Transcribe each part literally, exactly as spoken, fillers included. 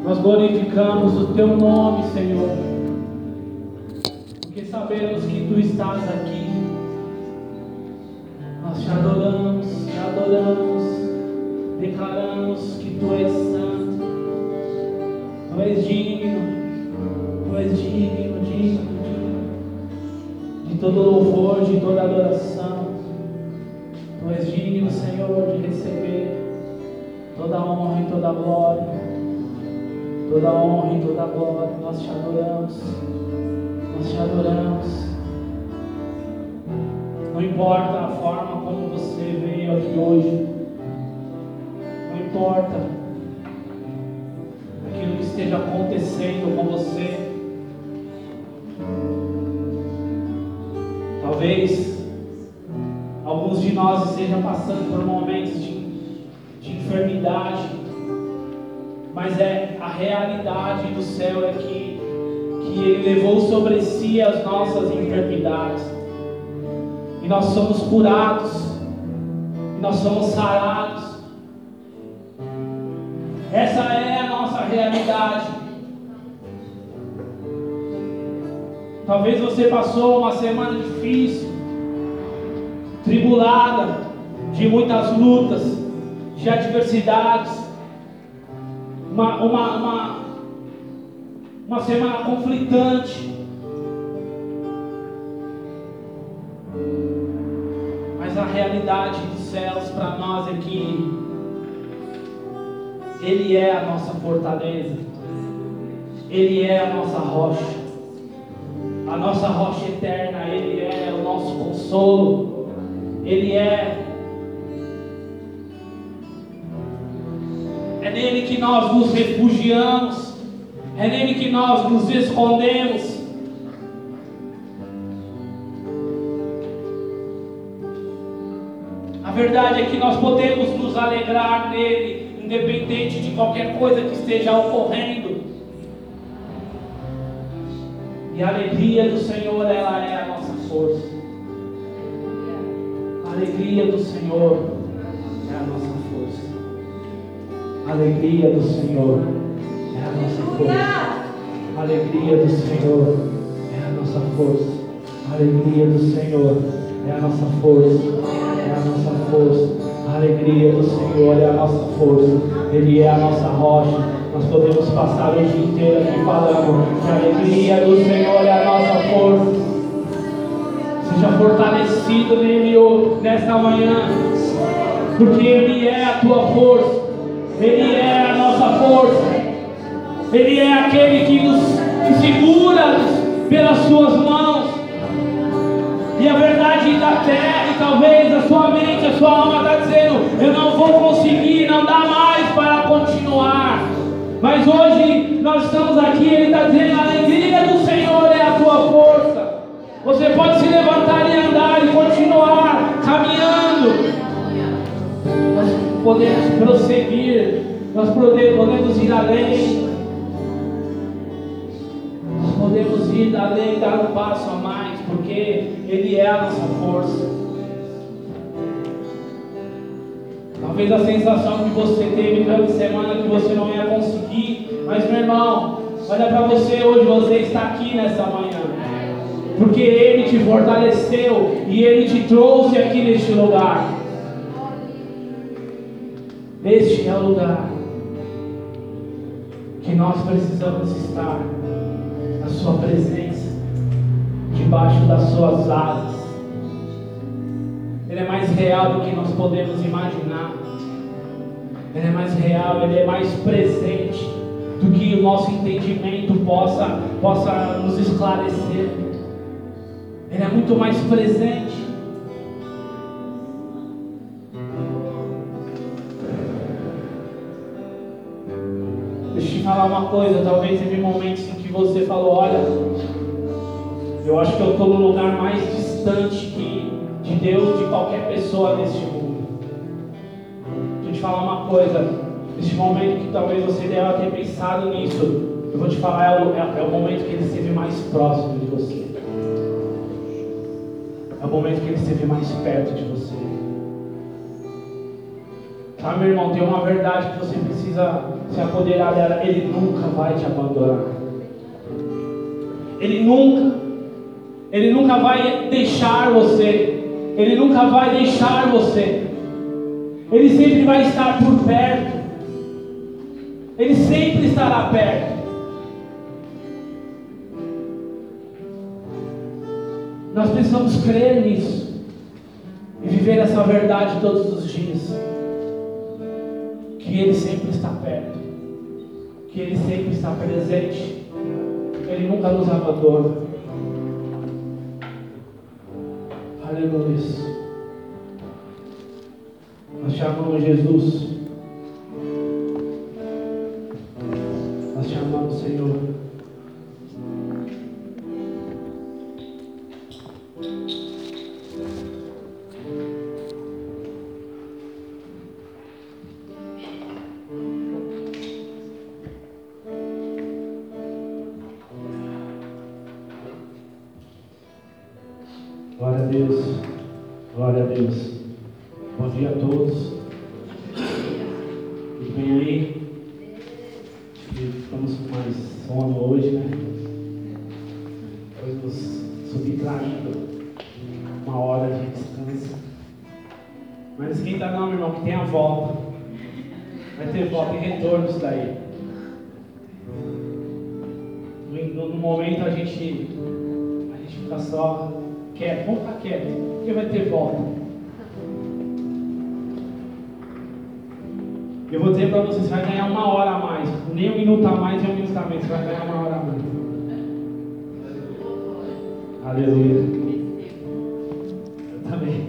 Nós glorificamos o Teu nome, Senhor, porque sabemos que Tu estás aqui. Nós Te adoramos, Te adoramos, declaramos que Tu és santo, Tu és digno, Tu és digno, digno, digno de todo louvor, de toda adoração. Tu és digno, Senhor, de receber toda a honra e toda a glória, toda a honra e toda a glória. Nós Te adoramos, nós Te adoramos. Não importa a forma como você veio aqui hoje, não importa aquilo que esteja acontecendo com você. Talvez alguns de nós estejam passando por momentos de, de enfermidade, mas é a realidade do céu é que, que Ele levou sobre si as nossas enfermidades, e nós somos curados, e nós somos sarados. Essa é a nossa realidade. Talvez você passou uma semana difícil, tribulada, de muitas lutas, de adversidades, uma, uma, uma, uma semana conflitante. Mas a realidade dos céus para nós é que Ele é a nossa fortaleza, Ele é a nossa rocha, a nossa rocha eterna. Ele é o nosso consolo, Ele é é nele que nós nos refugiamos, é nele que nós nos escondemos. A verdade é que nós podemos nos alegrar nele, independente de qualquer coisa que esteja ocorrendo. E a alegria do Senhor, ela é a nossa força. A alegria do Senhor é a nossa força. A alegria do Senhor é a nossa força. A alegria do Senhor é a nossa força. A alegria do Senhor é a nossa força. É a nossa força. A alegria do Senhor é a nossa força. Ele é a nossa rocha. Nós podemos passar o dia inteiro aqui falando que a alegria do Senhor é a nossa força. Seja fortalecido nele nesta manhã, porque Ele é a tua força, Ele é a nossa força, Ele é aquele que nos que segura pelas suas mãos. E a verdade da terra, e talvez a sua mente, a sua alma está dizendo: eu não vou conseguir, não dá mais para continuar. Mas hoje nós estamos aqui, Ele está dizendo: a alegria do Senhor é a tua força. Você pode se levantar e andar e continuar caminhando. Nós podemos prosseguir, nós podemos ir além. Nós podemos ir além, dar um passo a mais, porque Ele é a nossa força. Talvez a sensação que você teve durante a semana que você não ia conseguir, mas meu irmão, olha para você hoje, você está aqui nessa manhã, porque Ele te fortaleceu e Ele te trouxe aqui neste lugar. Este é o lugar que nós precisamos estar, na sua presença, debaixo das suas asas. Ele é mais real do que nós podemos imaginar. Ele é mais real, Ele é mais presente do que o nosso entendimento possa, possa nos esclarecer. Ele é muito mais presente. Deixa eu te falar uma coisa, talvez teve momentos em que você falou: olha, eu acho que eu estou no lugar mais distante que, de Deus, de qualquer pessoa neste mundo. Deixa eu te falar uma coisa, neste momento que talvez você deva ter pensado nisso, eu vou te falar, é o, é, é o momento que Ele esteve mais próximo de você. É o momento que Ele esteve mais perto de você. Sabe, meu irmão, tem uma verdade que você precisa se apoderar dela. Ele nunca vai te abandonar. Ele nunca, Ele nunca vai deixar você. Ele nunca vai deixar você. Ele sempre vai estar por perto. Ele sempre estará perto. Nós precisamos crer nisso e viver essa verdade todos os dias. Que Ele sempre está perto, que Ele sempre está presente, Ele nunca nos abandona. Aleluia. Nós chamamos Jesus, nós chamamos o Senhor. Glória a Deus, glória a Deus. Bom dia a todos. Tudo bem aí? Acho que ficamos com mais sono hoje, né? Foi nos subtraindo uma hora de descanso. Mas não esquenta não, meu irmão, que tem a volta. Vai ter volta e retorno isso daí. No, no momento a gente, a gente fica só quieto, vamos ficar quieto, porque vai ter volta. Eu vou dizer para você, você vai ganhar uma hora a mais. Nem um minuto a mais e um minuto a menos, você vai ganhar uma hora a mais. Aleluia. Eu também.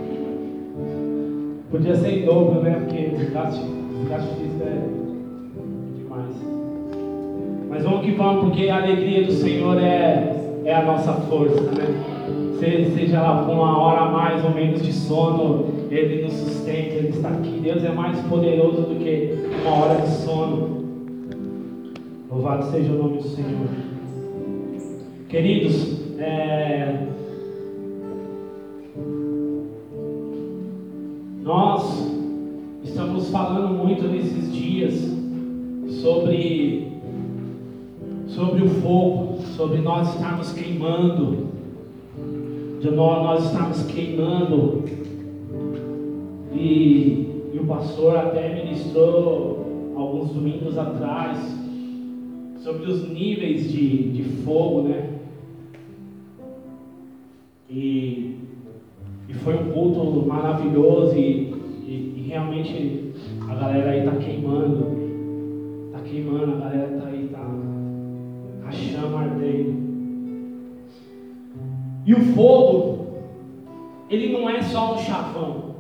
Podia ser em dobro, né? Porque o gasto, o gasto físico é demais. Mas vamos que vamos, porque a alegria do Senhor é, é a nossa força, né? Seja lá com uma hora a mais ou menos de sono, Ele nos sustenta, Ele está aqui. Deus é mais poderoso do que uma hora de sono. Louvado seja o nome do Senhor. Queridos, é... nós estamos falando muito nesses dias sobre, sobre o fogo, sobre nós estarmos queimando. De nós, nós estamos queimando e, e o pastor até ministrou alguns domingos atrás sobre os níveis de, de fogo, né? E, e foi um culto maravilhoso e, e, e realmente a galera aí está queimando, está queimando, a galera está aí, tá a chama ardendo. E o fogo, ele não é só um chavão.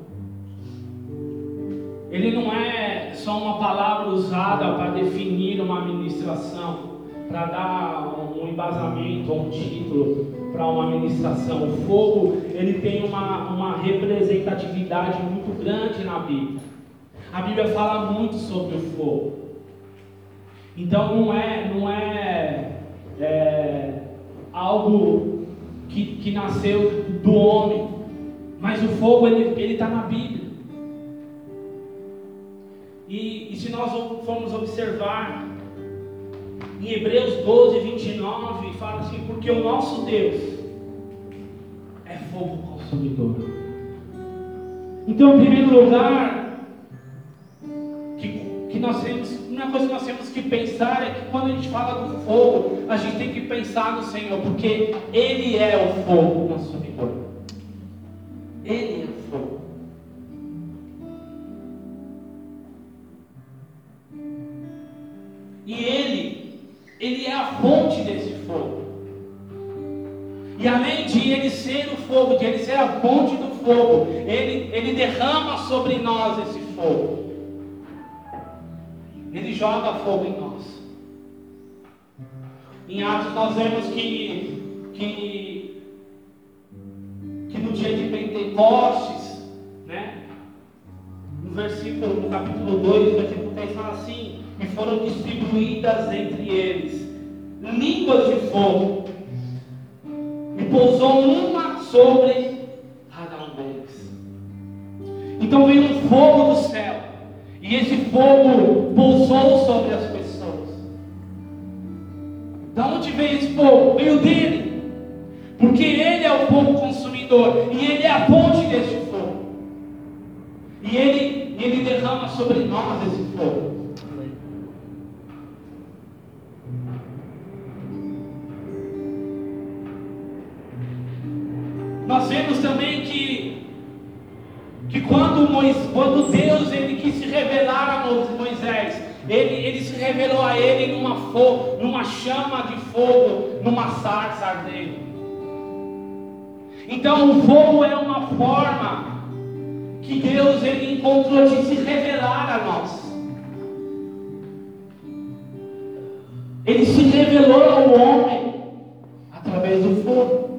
Ele não é só uma palavra usada para definir uma ministração, para dar um embasamento, um título para uma ministração. O fogo, ele tem uma, uma representatividade muito grande na Bíblia. A Bíblia fala muito sobre o fogo. Então não é, não é, é algo Que, que nasceu do homem, mas o fogo ele está na Bíblia. E, e se nós formos observar em Hebreus doze, vinte e nove, fala assim: porque o nosso Deus é fogo consumidor. Então, em primeiro lugar, que, que nós temos, uma coisa que nós temos que pensar é que quando a gente fala do fogo, a gente tem que pensar no Senhor, porque Ele é o fogo consumidor. Ele é o fogo. E Ele, Ele é a fonte desse fogo. E além de Ele ser o fogo, de Ele ser a fonte do fogo, Ele, ele derrama sobre nós esse fogo. Ele joga fogo em nós. Em Atos nós vemos que, que, que no dia de Pentecostes, né, no versículo, no capítulo dois, versículo três, fala assim: e foram distribuídas entre eles línguas de fogo, e pousou uma sobre cada um deles. Então veio um fogo do céu, E esse fogo pousou sobre as pessoas. Da onde veio esse fogo? Veio dele. Porque ele é o fogo consumidor. E ele é a fonte desse fogo. E ele, ele derrama sobre nós esse fogo. Nós vemos também que, que quando, Moisés, quando Deus ele quis se revelar a Moisés, ele, ele se revelou a ele numa, fo, numa chama de fogo, numa sarça ardente. Então o fogo é uma forma que Deus ele encontrou de se revelar a nós. Ele se revelou ao homem através do fogo.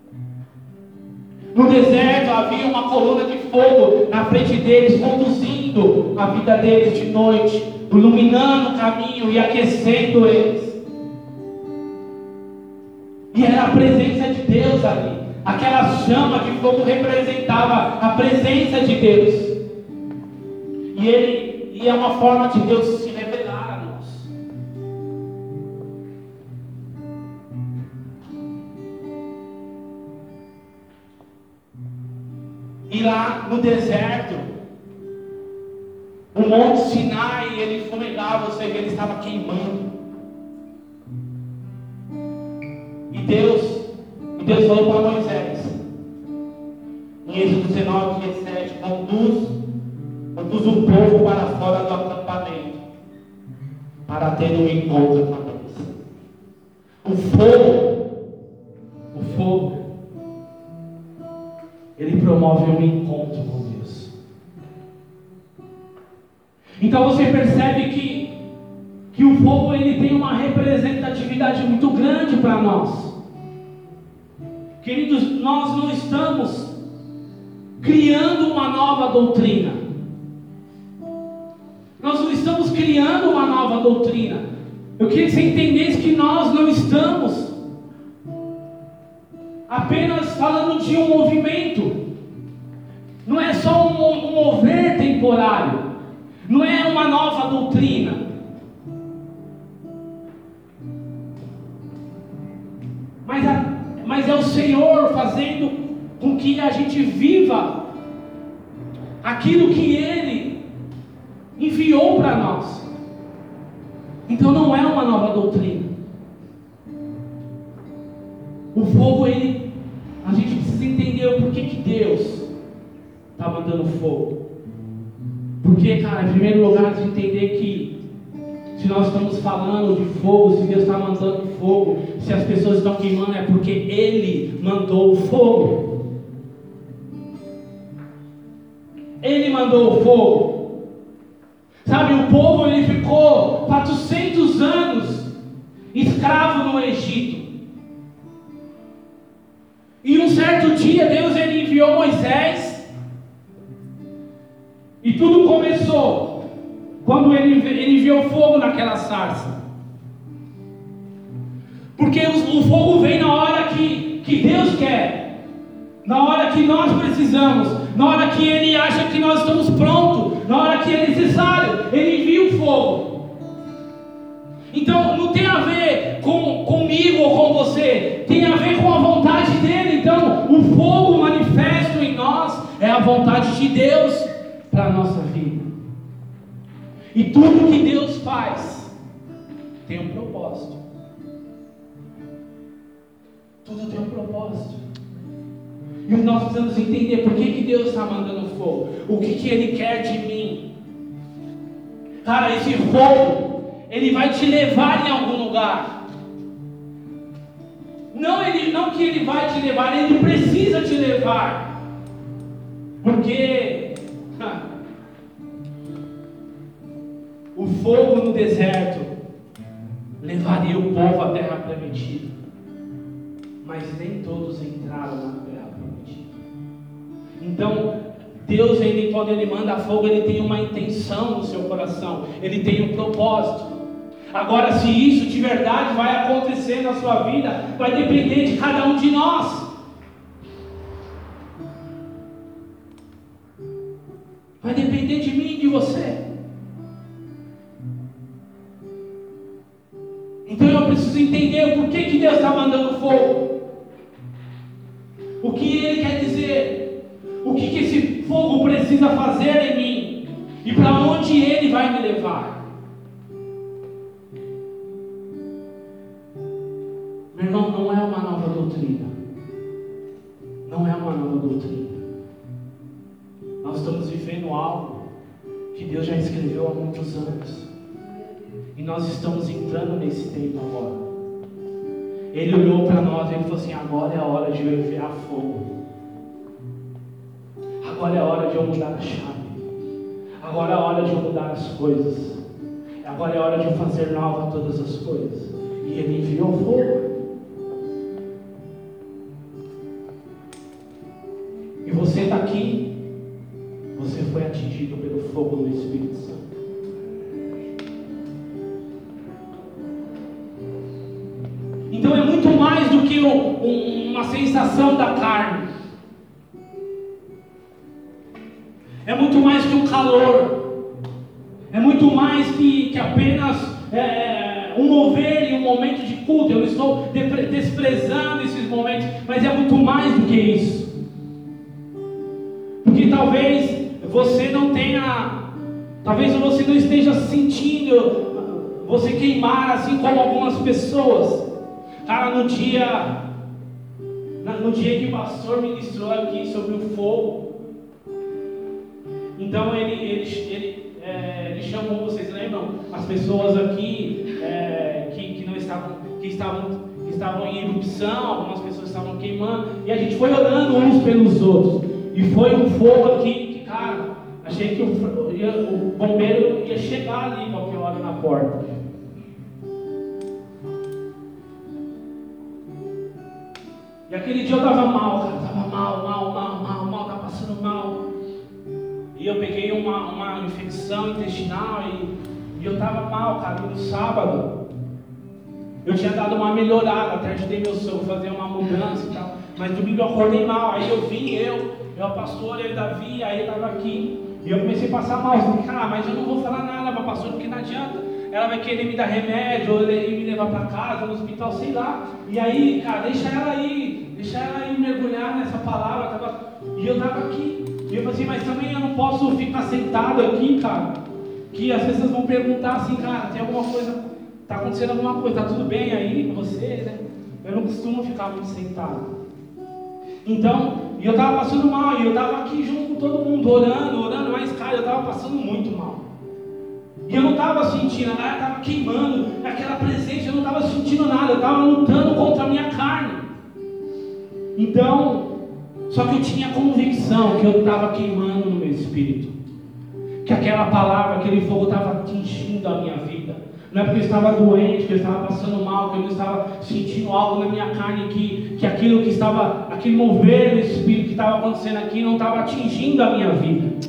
No deserto havia uma coluna de fogo na frente deles, conduzindo a vida deles de noite, iluminando o caminho e aquecendo eles. E era a presença de Deus ali. Aquela chama de fogo representava a presença de Deus. E, ele, e é uma forma de Deus se revelar a nós. E lá no deserto, o Monte Sinai, ele fumegava, ou seja, ele estava queimando. E Deus, e Deus falou para Moisés, em Êxodo dezenove, dezessete, conduz, conduz o povo para fora do acampamento, para ter um encontro com Deus. O fogo, o fogo, ele promove um encontro com Deus. Então você percebe que, que o fogo ele tem uma representatividade muito grande para nós. Queridos, nós não estamos criando uma nova doutrina. Nós não estamos criando uma nova doutrina. Eu queria que você entendesse que nós não estamos apenas falando de um movimento. Não é só um, um mover temporário. Não é uma nova doutrina. Mas, a, mas é o Senhor fazendo com que a gente viva aquilo que Ele enviou para nós. Então não é uma nova doutrina. O fogo, ele, a gente precisa entender o porquê que Deus está mandando fogo. Porque, cara, em primeiro lugar, a gente entender que se nós estamos falando de fogo, se Deus está mandando fogo, se as pessoas estão queimando, é porque Ele mandou o fogo. Ele mandou o fogo. Sabe, o povo ele ficou quatrocentos anos escravo no Egito. E um certo dia Deus ele enviou Moisés. E tudo começou quando ele, ele enviou fogo naquela sarça. Porque o, o fogo vem na hora que, que Deus quer. Na hora que nós precisamos. Na hora que Ele acha que nós estamos prontos. Na hora que é necessário. Ele envia o fogo. Então não tem a ver com, comigo ou com você. Tem a ver com a vontade dEle. Então o fogo manifesto em nós é a vontade de Deus para a nossa vida. E tudo que Deus faz tem um propósito. Tudo tem um propósito. E nós precisamos entender por que, que Deus está mandando fogo. O que, que Ele quer de mim. Cara, esse fogo, ele vai te levar em algum lugar. Não, ele, não que Ele vai te levar, Ele precisa te levar. Porque o fogo no deserto levaria o povo à terra prometida, mas nem todos entraram na terra prometida. Então Deus, ele, quando Ele manda fogo, Ele tem uma intenção no seu coração, Ele tem um propósito. Agora, se isso de verdade vai acontecer na sua vida, vai depender de cada um de nós. Vai depender de mim e de você. Então eu preciso entender o porquê que Deus está mandando fogo. O que Ele quer dizer. O que, que esse fogo precisa fazer em mim. E para onde Ele vai me levar. Meu irmão, não é uma nova doutrina. Não é uma nova doutrina. Nós estamos vivendo algo que Deus já escreveu há muitos anos. E nós estamos entrando nesse tempo agora. Ele olhou para nós e ele falou assim: agora é a hora de eu enviar fogo. Agora é a hora de eu mudar a chave. Agora é a hora de eu mudar as coisas. Agora é a hora de eu fazer nova todas as coisas. E ele enviou fogo. E você está aqui. Você foi atingido pelo fogo do Espírito Santo. Então é muito mais do que um, um, uma sensação da carne. É muito mais que um calor. É muito mais que, que apenas é, um mover e um momento de culto. Eu não estou desprezando esses momentos, mas é muito mais do que isso. Porque talvez você não tenha, talvez você não esteja sentindo você queimar assim como algumas pessoas. Cara, no dia, no dia que o pastor ministrou aqui sobre o fogo, então ele, ele, ele, é, ele chamou, vocês lembram? As pessoas aqui é, que, que não estavam, que estavam, que estavam em erupção, algumas pessoas estavam queimando, e a gente foi orando uns pelos outros, e foi um fogo aqui. Cara, achei que o, o bombeiro ia chegar ali qualquer hora na porta. E aquele dia eu estava mal, cara, estava mal, mal, mal, mal, mal, estava passando mal. E eu peguei uma, uma infecção intestinal e, e eu estava mal, cara. E no sábado eu tinha dado uma melhorada, até ajudei meu sogro a fazer uma mudança e tal. Mas domingo eu acordei mal, aí eu vim, eu, meu pastor, ele Davi, aí eu estava aqui. E eu comecei a passar mal, eu falei, cara, mas eu não vou falar nada para a pastora, porque não adianta. Ela vai querer me dar remédio, ou me levar para casa, no hospital, sei lá. E aí, cara, deixa ela aí, deixa ela aí mergulhar nessa palavra. Tava... E eu estava aqui. E eu falei assim, mas também eu não posso ficar sentado aqui, cara. Que as pessoas vão perguntar assim, cara, tem alguma coisa, tá acontecendo alguma coisa, tá tudo bem aí com você, né? Eu não costumo ficar muito sentado. Então, e eu estava passando mal, e eu estava aqui junto com todo mundo, orando, orando, mas cara, eu estava passando muito mal. E eu não estava sentindo nada, eu estava queimando, aquela presença, eu não estava sentindo nada, eu estava lutando contra a minha carne. Então, só que eu tinha convicção que eu estava queimando no meu espírito. Que aquela palavra, aquele fogo estava atingindo a minha vida. Não é porque eu estava doente, que eu estava passando mal, que eu não estava sentindo algo na minha carne, que, que aquilo que estava, aquele mover do Espírito que estava acontecendo aqui não estava atingindo a minha vida.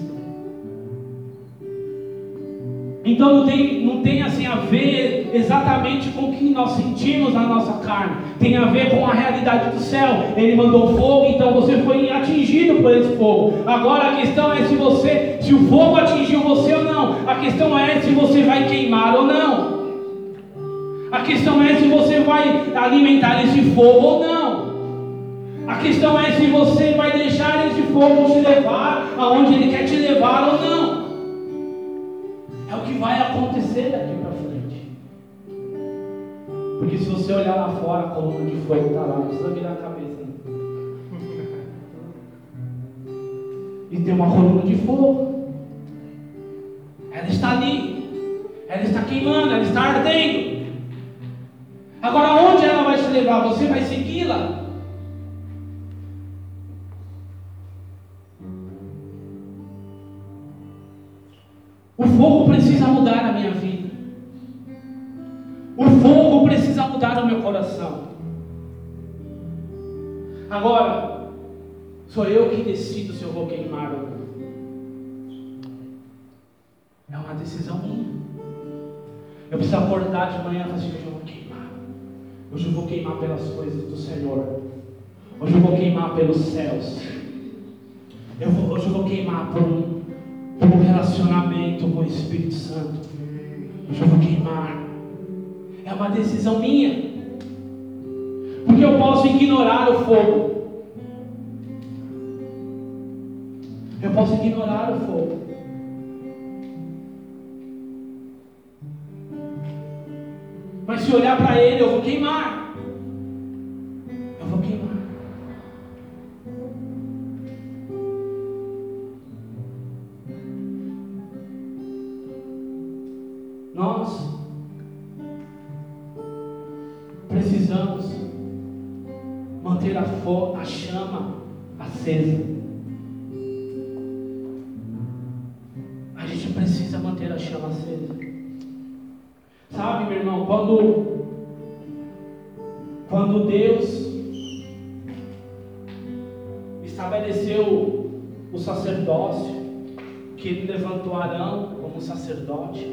Então não tem, não tem assim a ver exatamente com o que nós sentimos na nossa carne. Tem a ver com a realidade do céu. Ele mandou fogo, então você foi atingido por esse fogo. Agora a questão é se você, se o fogo atingiu você ou não. A questão é se você vai queimar ou não. A questão é se você vai alimentar esse fogo ou não. A questão é se você vai deixar esse fogo te levar aonde ele quer te levar ou não. É o que vai acontecer daqui para frente. Porque se você olhar lá fora, a coluna de fogo está lá, não precisa virar a cabeça. Né? E tem uma coluna de fogo. Ela está ali. Ela está queimando, ela está ardendo. Agora onde ela vai te levar? Você vai segui-la? O fogo precisa mudar a minha vida. O fogo precisa mudar o meu coração. Agora, sou eu que decido se eu vou queimar ou não. É uma decisão minha. Eu preciso acordar de manhã e falar assim, hoje eu vou queimar. Hoje eu vou queimar pelas coisas do Senhor. Hoje eu vou queimar pelos céus. Eu vou, hoje eu vou queimar por um um relacionamento com o Espírito Santo. Hoje eu vou queimar. É uma decisão minha. Porque eu posso ignorar o fogo. Eu posso ignorar o fogo. Mas se olhar para ele, eu vou queimar. Eu vou queimar. Nós precisamos manter a, fo- a chama acesa. A gente precisa manter a chama acesa. Sabe, meu irmão, quando, quando Deus estabeleceu o sacerdócio, que Ele levantou Arão como sacerdote,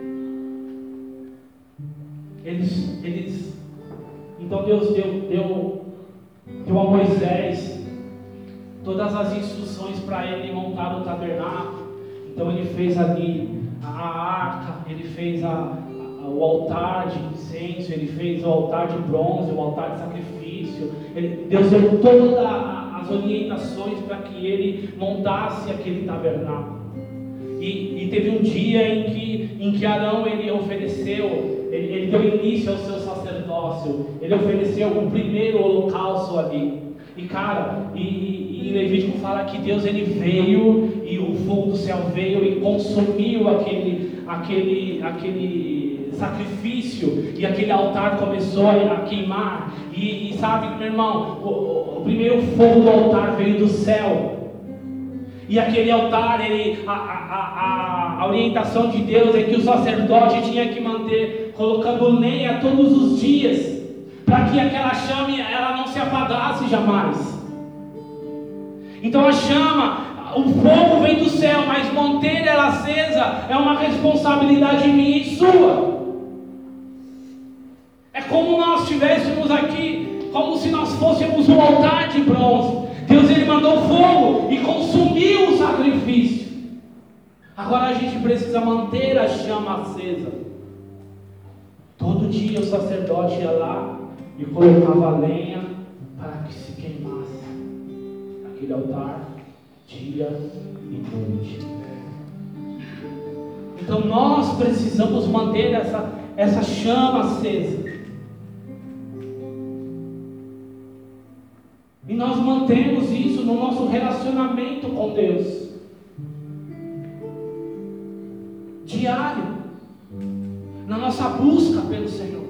eles, eles, então Deus deu, deu, deu a Moisés todas as instruções para ele montar o tabernáculo. Então ele fez ali a arca, ele fez a o altar de incenso, ele fez o altar de bronze, o altar de sacrifício. Ele, Deus deu todas as orientações para que ele montasse aquele tabernáculo. E, e teve um dia em que, em que Arão ele ofereceu, ele, ele deu início ao seu sacerdócio, ele ofereceu o primeiro holocausto ali. E cara, e, e, e Levítico fala que Deus ele veio e o fogo do céu veio e consumiu aquele, aquele, aquele sacrifício, e aquele altar começou a queimar. E, e sabe, meu irmão, o, o primeiro fogo do altar veio do céu. E aquele altar, ele, a, a, a, a orientação de Deus é que o sacerdote tinha que manter colocando lenha todos os dias, para que aquela chama ela não se apagasse jamais. Então a chama, o fogo vem do céu, mas manter ela acesa é uma responsabilidade minha e sua. É como nós estivéssemos aqui, como se nós fôssemos um altar de bronze. Deus ele mandou fogo e consumiu o sacrifício. Agora a gente precisa manter a chama acesa. Todo dia o sacerdote ia lá e colocava lenha para que se queimasse aquele altar dia e noite. Então nós precisamos manter essa, essa chama acesa. E nós mantemos isso no nosso relacionamento com Deus. Diário. Na nossa busca pelo Senhor.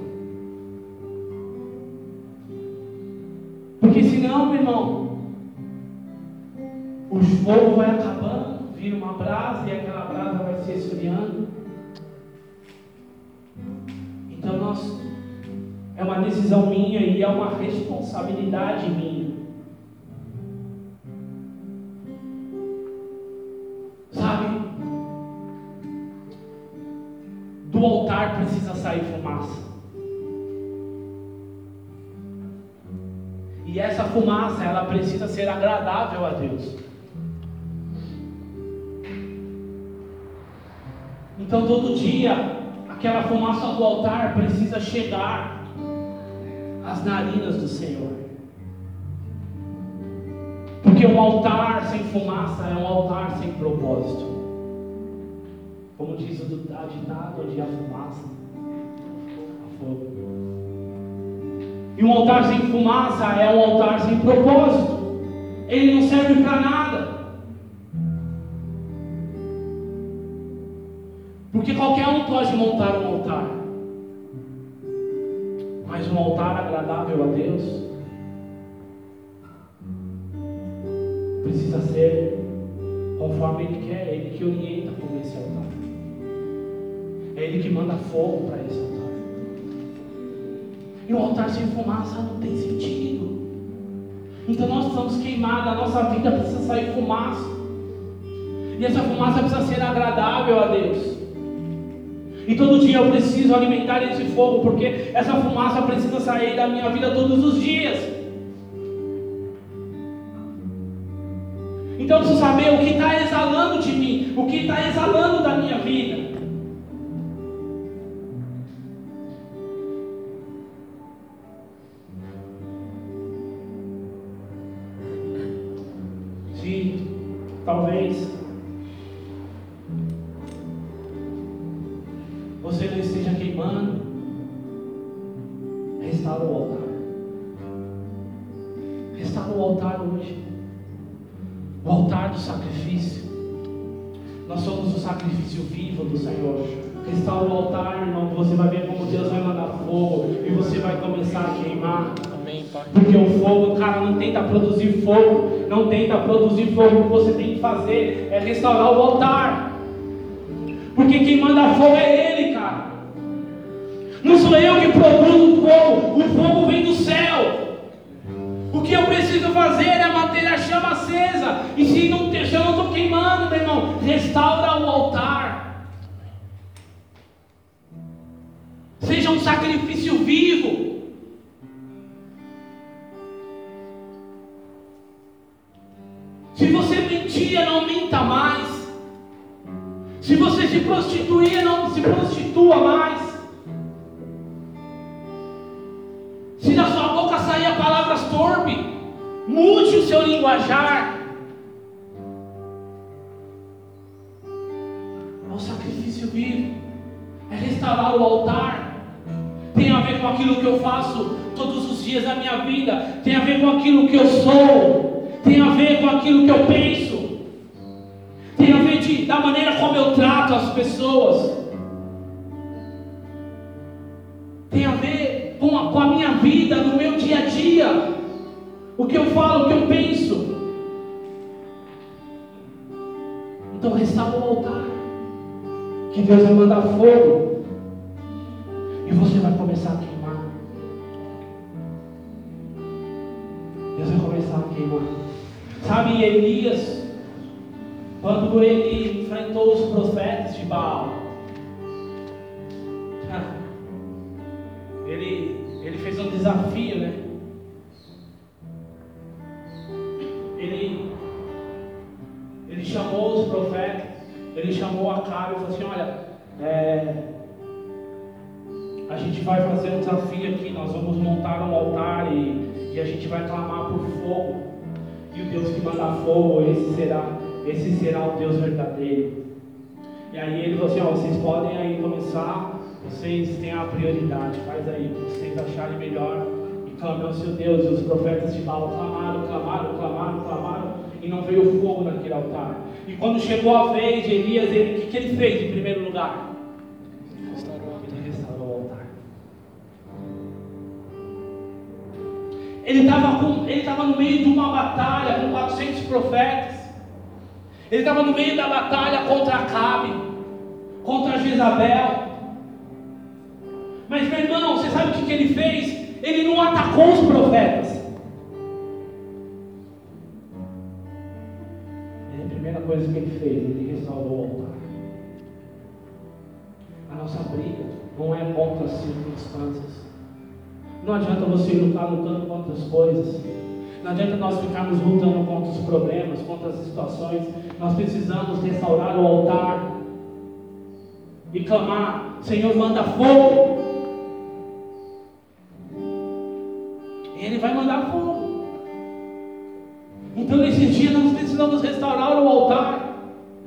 Porque senão, meu irmão, o fogo vai acabando, vira uma brasa e aquela brasa vai se esfriando. Então nós, é uma decisão minha e é uma responsabilidade minha. Sabe? Do altar precisa sair fumaça. E essa fumaça, ela precisa ser agradável a Deus. Então todo dia, aquela fumaça do altar precisa chegar às narinas do Senhor. Porque um altar sem fumaça é um altar sem propósito. Como diz o ditado, onde há fumaça, há fogo. E um altar sem fumaça é um altar sem propósito. Ele não serve para nada. Porque qualquer um pode montar um altar. Mas um altar agradável a Deus precisa ser conforme Ele quer. É Ele que orienta como esse altar. É Ele que manda fogo para esse altar. E um altar sem fumaça não tem sentido. Então nós estamos queimados, a nossa vida precisa sair fumaça. E essa fumaça precisa ser agradável a Deus. E todo dia eu preciso alimentar esse fogo, porque essa fumaça precisa sair da minha vida todos os dias. Então eu preciso saber o que está exalando de mim, o que está exalando da minha vida. Talvez você não esteja queimando. Restaura o altar. Restaura o altar hoje. O altar do sacrifício. Nós somos o sacrifício vivo do Senhor. Restaura o altar, irmão, que você vai ver como Deus vai mandar fogo e você vai começar a queimar. Amém, Pai. Porque o fogo, cara, não tenta produzir fogo, não tenta produzir fogo. O que você tem que fazer é restaurar o altar. Porque quem manda fogo é Ele, cara. Não sou eu que produzo o fogo, o fogo vem do céu. O que eu preciso fazer é manter a chama acesa. E se, não, se eu não estou queimando, meu irmão, restaura o altar. Seja um sacrifício vivo. Se você mentia, não minta mais. Se você se prostituía, não se prostitua mais. Se da sua boca saía palavras torpes, mude o seu linguajar. É o sacrifício vivo. É restaurar o altar. Tem a ver com aquilo que eu faço todos os dias da minha vida. Tem a ver com aquilo que eu sou. Tem a ver com aquilo que eu penso. Tem a ver de, da maneira como eu trato as pessoas. Tem a ver com a, com a minha vida, no meu dia a dia. O que eu falo, o que eu penso. Então restaura o altar. Que Deus vai mandar fogo. E você vai começar a queimar. Deus vai começar a queimar. Sabe, Elias, quando ele enfrentou os profetas de Baal, ele, ele fez um desafio, né? Ele, ele chamou os profetas, ele chamou Acabe e falou assim: olha, é, a gente vai fazer um desafio aqui, nós vamos montar um altar e, e a gente vai clamar por fogo. E o Deus que mandar fogo, esse será, esse será o Deus verdadeiro. E aí ele falou assim: ó, vocês podem aí começar, vocês têm a prioridade, faz aí o que vocês acharem melhor e clamem ao seu Deus. E os profetas de Baal clamaram, clamaram, clamaram, clamaram, e não veio fogo naquele altar. E quando chegou a vez de Elias, ele, o que, que ele fez em primeiro lugar? Ele restaurou o altar. Ele estava ele estava no meio de uma batalha com quatrocentos profetas. Ele estava no meio da batalha contra Acabe, contra Jezabel. Mas, meu irmão, você sabe o que, que ele fez? Ele não atacou os profetas. E a primeira coisa que ele fez, ele restaurou o altar. A nossa briga não é contra as circunstâncias. Não adianta você lutar lutando contra as coisas. Não adianta nós ficarmos lutando contra os problemas, contra as situações. Nós precisamos restaurar o altar e clamar: Senhor, manda fogo. E Ele vai mandar fogo. Então nesses dias nós precisamos restaurar o altar.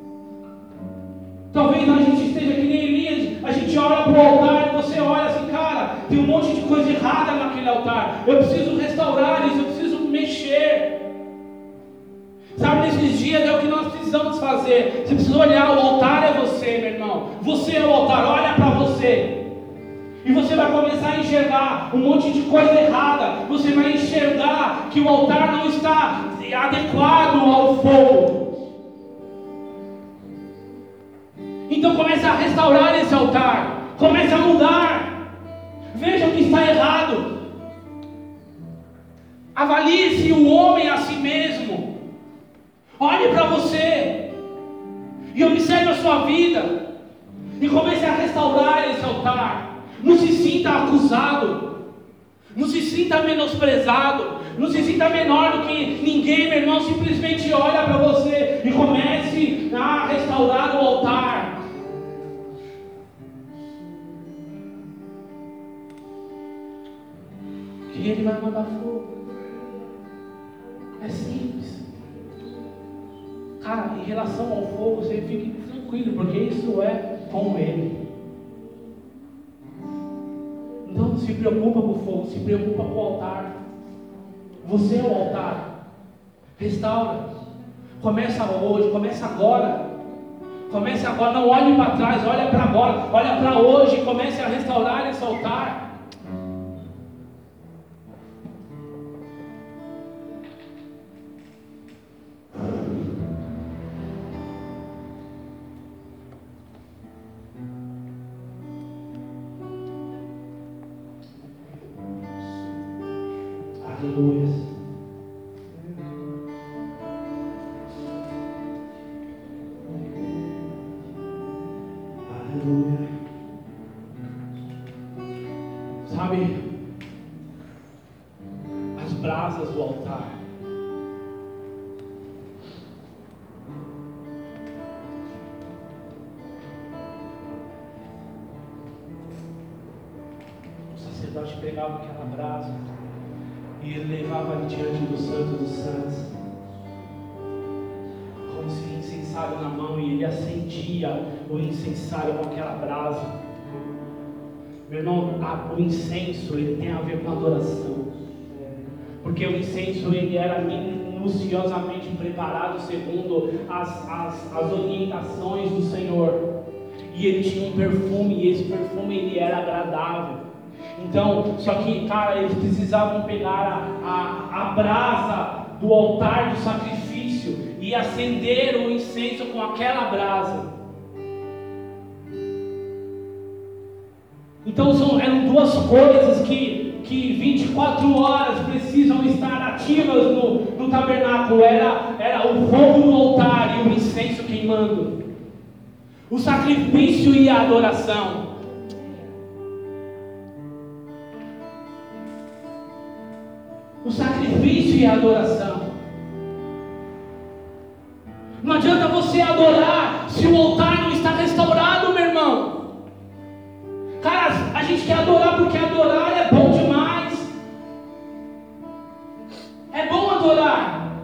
Talvez a gente esteja que nem Elias. A gente olha para o altar e você olha assim: cara, tem um monte de coisa errada naquele altar. Eu preciso restaurar isso, eu preciso mexer. Sabe, nesses dias é o que nós precisamos fazer. Você precisa olhar, o altar é você, meu irmão. Você é o altar, olha para você. E você vai começar a enxergar um monte de coisa errada. Você vai enxergar que o altar não está adequado ao fogo. Então comece a restaurar esse altar. Comece a mudar. Veja o que está errado. Avalie-se o homem a si mesmo. Olhe para você e observe a sua vida e comece a restaurar esse altar. Não se sinta acusado, não se sinta menosprezado, não se sinta menor do que ninguém, meu irmão. Simplesmente olha para você e comece a restaurar o altar. Que Ele vai mandar fogo. É simples. Cara, em relação ao fogo, você fique tranquilo, porque isso é com Ele. Não se preocupa com o fogo, se preocupa com o altar. Você é o altar. Restaura. Começa hoje, começa agora. Comece agora, não olhe para trás, olha para agora, olha para hoje, comece a restaurar esse altar. Aleluia. Sabe, as brasas do altar, o sacerdote pegava aquela brasa e ele levava diante do Santo dos Santos, como se incensário na mão, e ele acendia o incensário com aquela brasa. Meu irmão, o incenso, ele tem a ver com adoração, porque o incenso, ele era minuciosamente preparado segundo as, as, as orientações do Senhor, e ele tinha um perfume, e esse perfume, ele era agradável. Então, só que, cara, eles precisavam pegar a, a, a brasa do altar do sacrifício e acender o incenso com aquela brasa. Então são, eram duas coisas que, que vinte e quatro horas precisam estar ativas no, no tabernáculo. Era, era o fogo no altar e o incenso queimando. O sacrifício e a adoração. O sacrifício e a adoração. Não adianta você adorar se o altar não está restaurado, meu irmão. Cara, a gente quer adorar porque adorar é bom demais. É bom adorar.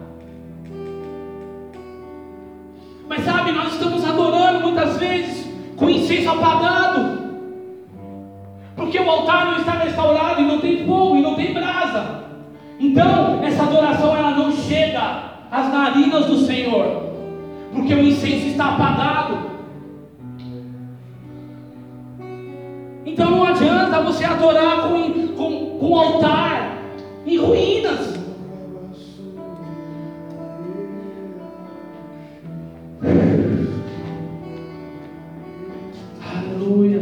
Mas sabe, nós estamos adorando muitas vezes com incenso apagado, porque o altar não está restaurado e não tem fogo e não tem brasa. Então, essa adoração, ela não chega às narinas do Senhor, porque o incenso está apagado. Então não adianta você adorar com, com, com o altar em ruínas. Aleluia.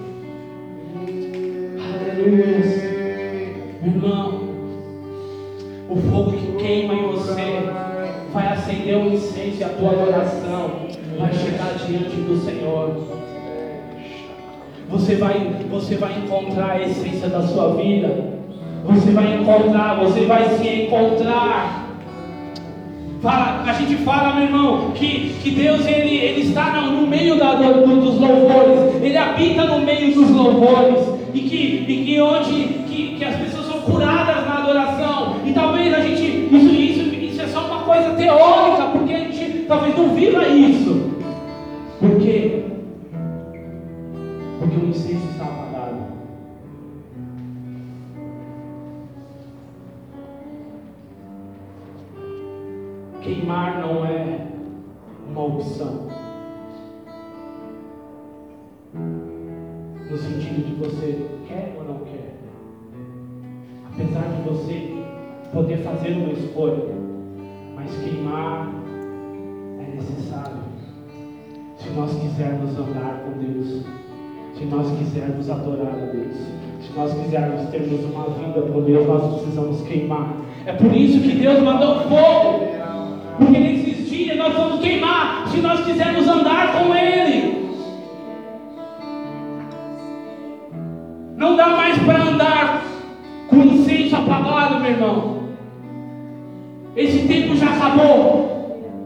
Aleluia. Meu irmão, o fogo que queima em você vai acender o incenso, e a tua adoração vai chegar diante do Senhor. Você vai, você vai encontrar a essência da sua vida. Você vai encontrar, você vai se encontrar. Fala, a gente fala, meu irmão, que, que Deus ele, ele está no, no meio da, do, dos louvores. Ele habita no meio dos louvores. E que, e que onde que, que as pessoas são curadas na adoração. E talvez a gente, isso, isso, isso é só uma coisa teórica, porque a gente talvez não viva isso. Por quê? Porque o incenso está apagado. Queimar não é uma opção, no sentido de você quer ou não quer. Apesar de você poder fazer uma escolha, mas queimar é necessário se nós quisermos andar com Deus. Se nós quisermos adorar a Deus, se nós quisermos termos uma vida com Deus, nós precisamos queimar. É por isso que Deus mandou fogo, porque nesses dias nós vamos queimar, se nós quisermos andar com Ele. Não dá mais para andar com incenso apagado, meu irmão. Esse tempo já acabou.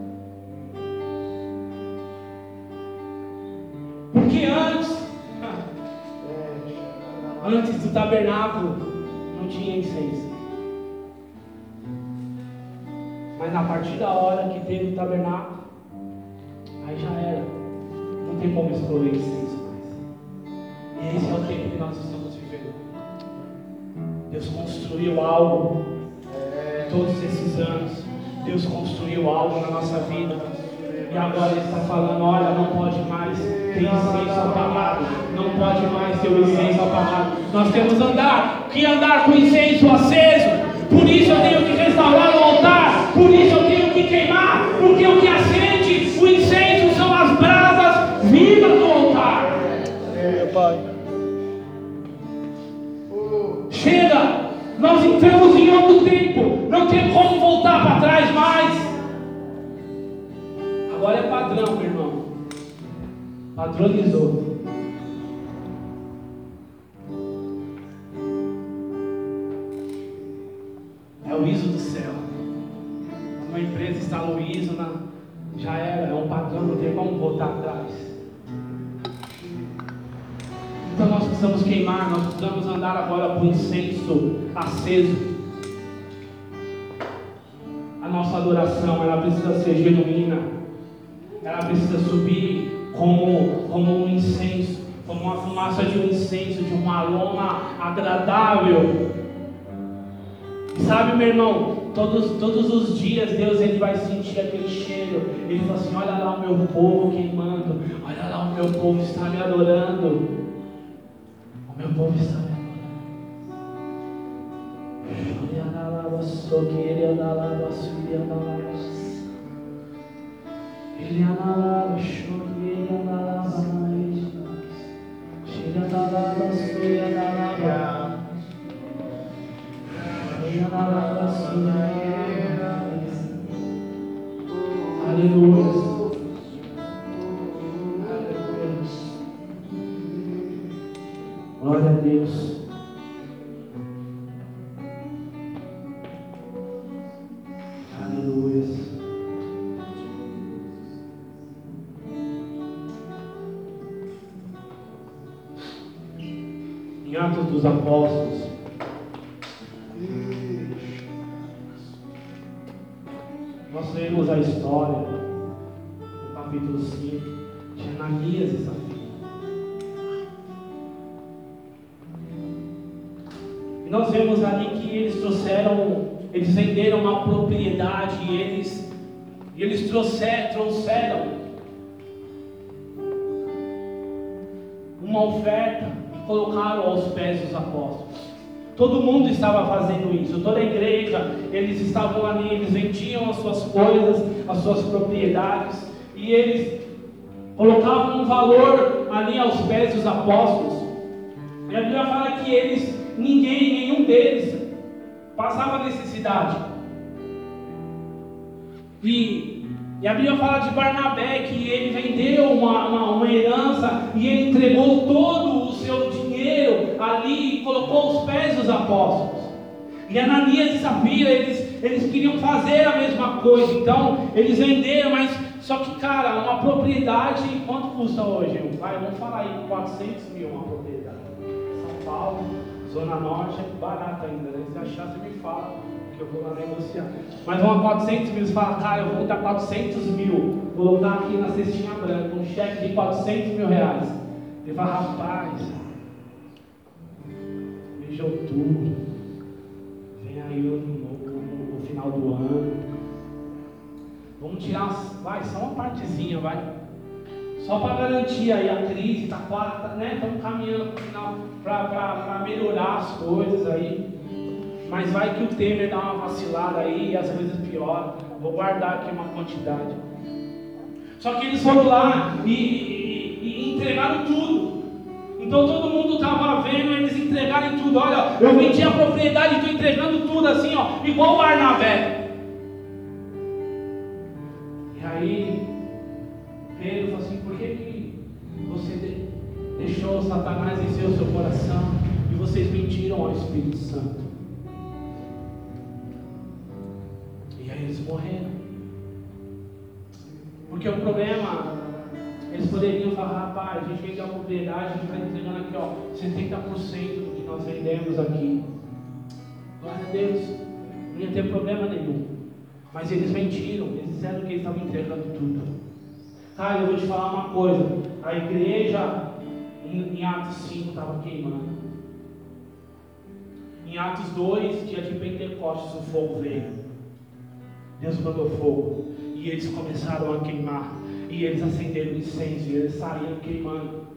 Porque antes Antes do tabernáculo não tinha incenso. Mas a partir da hora que teve o tabernáculo, aí já era. Não tem como explorar incenso mais. E esse é o tempo que nós estamos vivendo. Deus construiu algo todos esses anos. Deus construiu algo na nossa vida. E agora Ele está falando, olha, não pode mais ter incenso apagado. Não pode mais ter o incenso apagado. Nós temos andar, que andar com incenso aceso. Por isso eu tenho que restaurar o altar. Por isso eu tenho que queimar. Porque o que acende o incenso são as brasas vivas do altar. Meu Pai. Chega! Nós entramos em outro tempo. Não tem como voltar para trás mais. Agora é padrão, meu irmão. Padronizou. É o I S O do céu. Uma empresa instala o I S O, na... já era. É um padrão, não tem como voltar atrás. Então nós precisamos queimar, nós precisamos andar agora com incenso aceso. A nossa adoração, ela precisa ser genuína. Ela precisa subir como, como um incenso, como uma fumaça de um incenso, de um aroma agradável. E sabe, meu irmão, todos, todos os dias Deus ele vai sentir aquele cheiro. Ele fala assim, olha lá o meu povo queimando, olha lá o meu povo está me adorando. O meu povo está me adorando. Ele analava, chorei, ele analava mais. Ele analava, soi, analava. Ele analava, soi, analava mais. Aleluia. Aleluia. Glória a Deus. Aleluia. Em Atos dos Apóstolos, nós lemos a história no capítulo cinco de Ananias e Safira. E nós vemos ali que eles trouxeram, eles venderam uma propriedade e eles, e eles trouxeram, trouxeram uma oferta. Colocaram aos pés dos apóstolos. Todo mundo estava fazendo isso. Toda a igreja, eles estavam ali, eles vendiam as suas coisas, as suas propriedades, e eles colocavam um valor ali aos pés dos apóstolos. E a Bíblia fala que eles, ninguém, nenhum deles passava necessidade. E E a Bíblia fala de Barnabé, que ele vendeu uma, uma, uma herança e ele entregou todo o seu dinheiro ali e colocou aos pés dos apóstolos. E Ananias e Safira, eles, eles queriam fazer a mesma coisa, então eles venderam, mas só que, cara, uma propriedade, quanto custa hoje? Vai, vamos falar aí, quatrocentos mil uma propriedade. São Paulo, Zona Norte, é barato ainda, né? Se achar, você me fala, que eu vou lá negociar. Mas vão a quatrocentos mil, você fala, cara, eu vou dar quatrocentos mil, vou botar aqui na cestinha branca, um cheque de quatrocentos mil reais. Ele fala, rapaz, mês de outubro, vem aí o, o, o final do ano, vamos tirar, vai, só uma partezinha, vai, só para garantir aí a crise, está quase, tá, né, estamos caminhando para o final, para melhorar as coisas aí. Mas vai que o Temer dá uma vacilada aí e as coisas pioram. Vou guardar aqui uma quantidade. Só que eles foram lá e, e, e entregaram tudo. Então todo mundo estava vendo eles entregarem tudo. Olha, eu vendi a propriedade e estou entregando tudo assim, ó, igual o Barnabé. E aí Pedro falou assim, por que, que você deixou Satanás encher o seu coração e vocês mentiram ao Espírito Santo? Eles morreram. Porque o problema, eles poderiam falar, rapaz, a gente vendeu a propriedade, a gente está entregando aqui, ó, setenta por cento do que nós vendemos aqui. Glória a Deus, não ia ter problema nenhum. Mas eles mentiram, eles disseram que eles estavam entregando tudo. Cara, eu vou te falar uma coisa. A igreja em, em Atos cinco estava queimando. Em Atos dois, dia de Pentecostes, o fogo veio. Deus mandou fogo. E eles começaram a queimar. E eles acenderam incenso. E eles saíram queimando.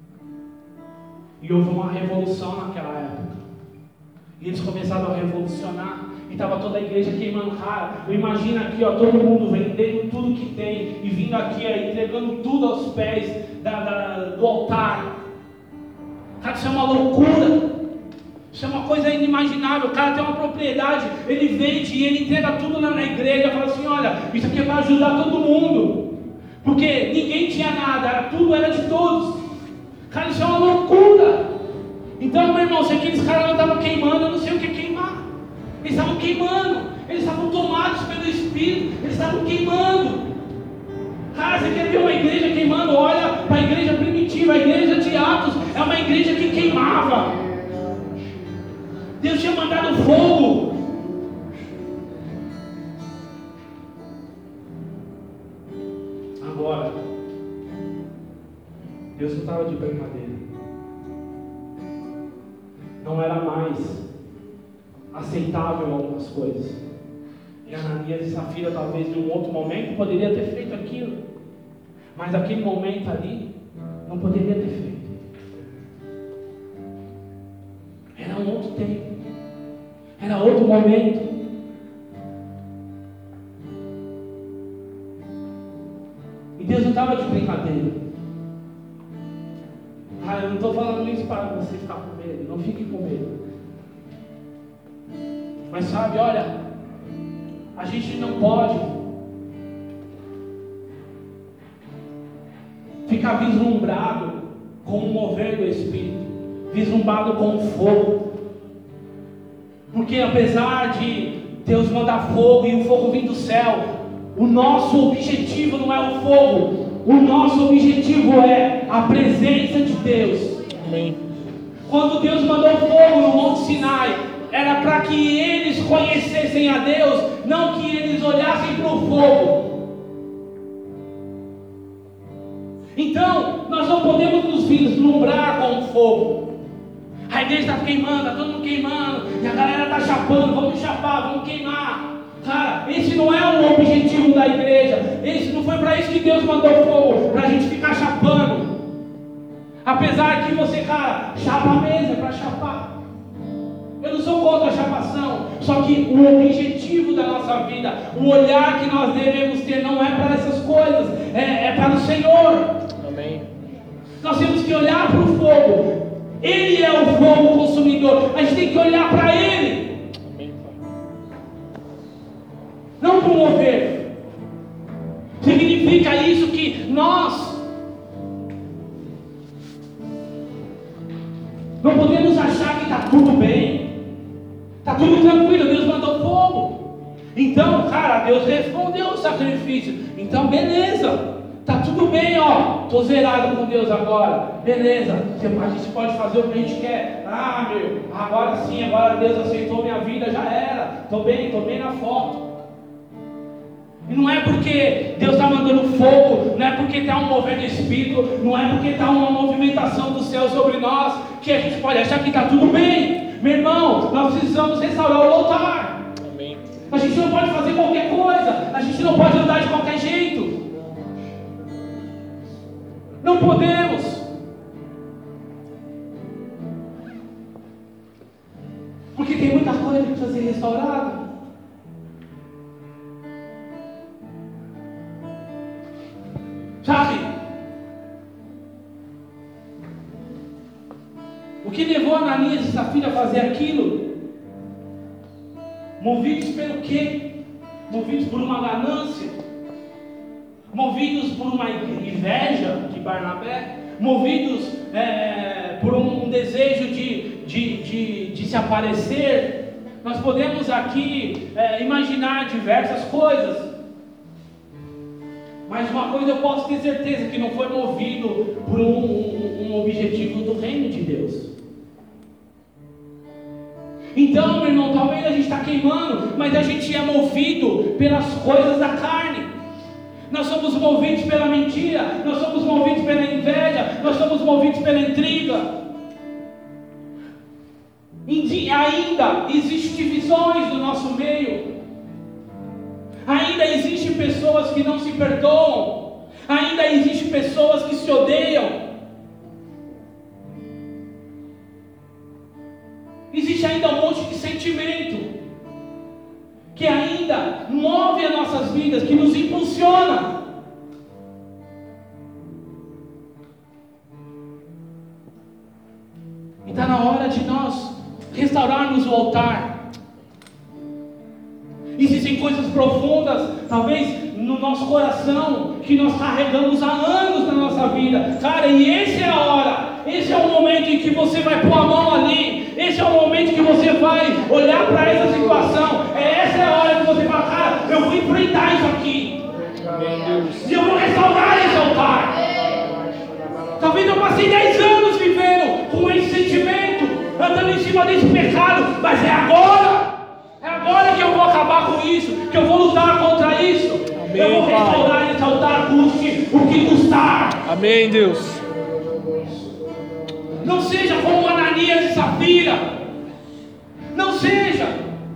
E houve uma revolução naquela época. E eles começaram a revolucionar. E estava toda a igreja queimando. Cara, eu imagino aqui, ó, todo mundo vendendo tudo que tem. E vindo aqui, ó, entregando tudo aos pés da, da, do altar. Cara, isso é uma loucura. Isso é uma coisa inimaginável. O cara tem uma propriedade, ele vende e ele entrega tudo lá na igreja. Fala assim, olha, isso aqui é para ajudar todo mundo. Porque ninguém tinha nada, era, tudo era de todos. Cara, isso é uma loucura. Então, meu irmão, se aqueles caras não estavam queimando, eu não sei o que é queimar. Eles estavam queimando. Eles estavam tomados pelo Espírito. Eles estavam queimando. Cara, você quer ver uma igreja queimando? Olha para a igreja primitiva. A igreja de Atos é uma igreja que queimava. Deus tinha mandado fogo. Agora, Deus não estava de brincadeira. Não era mais aceitável algumas coisas. E Ananias e Safira, talvez em um outro momento, poderia ter feito aquilo. Mas aquele momento ali, não poderia ter feito. Era um outro tempo. Era outro momento. E Deus não estava de brincadeira. Ah, eu não estou falando isso para você ficar com medo. Não fique com medo. Mas sabe, olha, a gente não pode ficar vislumbrado com o mover do Espírito, vislumbrado com o fogo. Porque apesar de Deus mandar fogo e o fogo vir do céu, o nosso objetivo não é o fogo, o nosso objetivo é a presença de Deus. Amém. Quando Deus mandou fogo no Monte Sinai, era para que eles conhecessem a Deus, não que eles olhassem para o fogo. Então, nós não podemos nos vislumbrar com o fogo. A igreja está queimando, está todo mundo queimando, e a galera está chapando, vamos chapar, vamos queimar. Cara, esse não é o objetivo da igreja. Esse não foi para isso que Deus mandou fogo, para a gente ficar chapando. Apesar que você, cara, chapa a mesa, é para chapar. Eu não sou contra a chapação, só que o objetivo da nossa vida, o olhar que nós devemos ter não é para essas coisas, é, é para o Senhor. Amém. Nós temos que olhar para o fogo. Ele é o fogo consumidor. A gente tem que olhar para Ele. Amém. Não para o mover. Significa isso que nós não podemos achar que está tudo bem. Está tudo tranquilo, Deus mandou fogo. Então, cara, Deus respondeu o sacrifício. Então, beleza. Está tudo bem, ó. Estou zerado com Deus agora. Beleza. A gente pode fazer o que a gente quer. Ah, meu, agora sim, agora Deus aceitou minha vida, já era. Estou bem, estou bem na foto. E não é porque Deus está mandando fogo, não é porque está um mover do Espírito, não é porque está uma movimentação do céu sobre nós, que a gente pode achar que está tudo bem. Meu irmão, nós precisamos restaurar o altar. Amém. A gente não pode fazer qualquer coisa, a gente não pode andar de qualquer jeito. Não podemos. Porque tem muita coisa que precisa ser restaurada. Sabe? O que levou Ananias e Safira a fazer aquilo? Movidos pelo quê? Movidos por uma ganância? Movidos por uma inveja de Barnabé? Movidos é, por um desejo de, de, de, de se aparecer? Nós podemos aqui é, imaginar diversas coisas. Mas uma coisa eu posso ter certeza, que não foi movido por um, um, um objetivo do reino de Deus. Então, meu irmão, talvez a gente está queimando, mas a gente é movido pelas coisas da carne. Nós somos movidos pela mentira, nós somos movidos pela inveja, nós somos movidos pela intriga. E ainda existem divisões no nosso meio. Ainda existem pessoas que não se perdoam. Ainda existem pessoas que se odeiam. Existe ainda um monte de sentimento que ainda move as nossas vidas, que nos impulsiona. E está na hora de nós restaurarmos o altar. Existem coisas profundas, talvez no nosso coração, que nós carregamos há anos na nossa vida, cara, e essa é a hora, esse é o momento em que você vai pôr a mão ali, esse é o momento que você vai olhar para essa situação, é essa é a hora que você fala, cara, eu vou enfrentar isso aqui, e eu vou restaurar esse altar. Talvez eu passei dez anos vivendo com esse sentimento, andando em cima desse pecado, mas é agora. É agora que eu vou acabar com isso, que eu vou lutar contra isso. Amém, eu vou restaurar esse altar, custe o que custar. Amém, Deus. Não seja como Ananias e Safira. Não seja.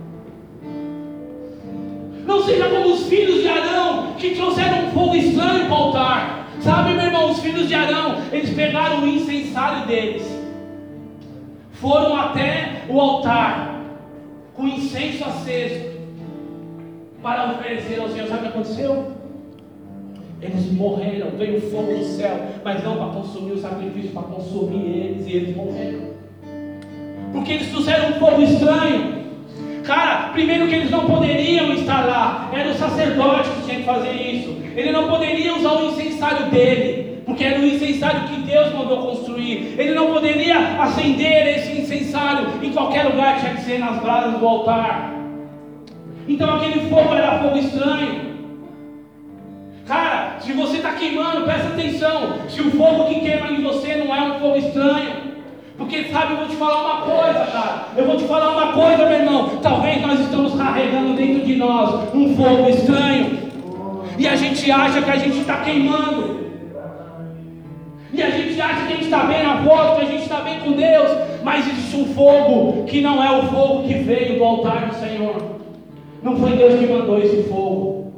Não seja como os filhos de Arão, que trouxeram um fogo estranho para o altar. Sabe, meu irmão, os filhos de Arão, eles pegaram o incensário deles, foram até o altar com incenso aceso para oferecer ao Senhor. Sabe o que aconteceu? Eles morreram, veio fogo do céu, mas não para consumir o sacrifício, para consumir eles, e eles morreram, porque eles trouxeram um fogo estranho. Cara, primeiro que eles não poderiam estar lá, era o sacerdote que tinha que fazer isso. Ele não poderia usar o incensário dele, porque era o incensário que Deus mandou construir. Ele não poderia acender esse incensário em qualquer lugar, tinha que ser nas brasas do altar. Então aquele fogo era fogo estranho. Cara, se você está queimando, presta atenção, se o fogo que queima em você não é um fogo estranho. Porque sabe, eu vou te falar uma coisa, cara. Eu vou te falar uma coisa, meu irmão. Talvez nós estamos carregando dentro de nós um fogo estranho, e a gente acha que a gente está queimando, e a gente acha que a gente está bem na volta, que a gente está bem com Deus. Mas existe um fogo que não é o fogo que veio do altar do Senhor. Não foi Deus que mandou esse fogo.